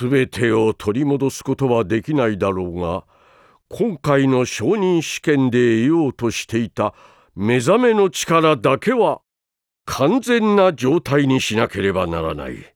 全てを取り戻すことはできないだろうが、今回の昇任試験で得ようとしていた目覚めの力だけは完全な状態にしなければならない。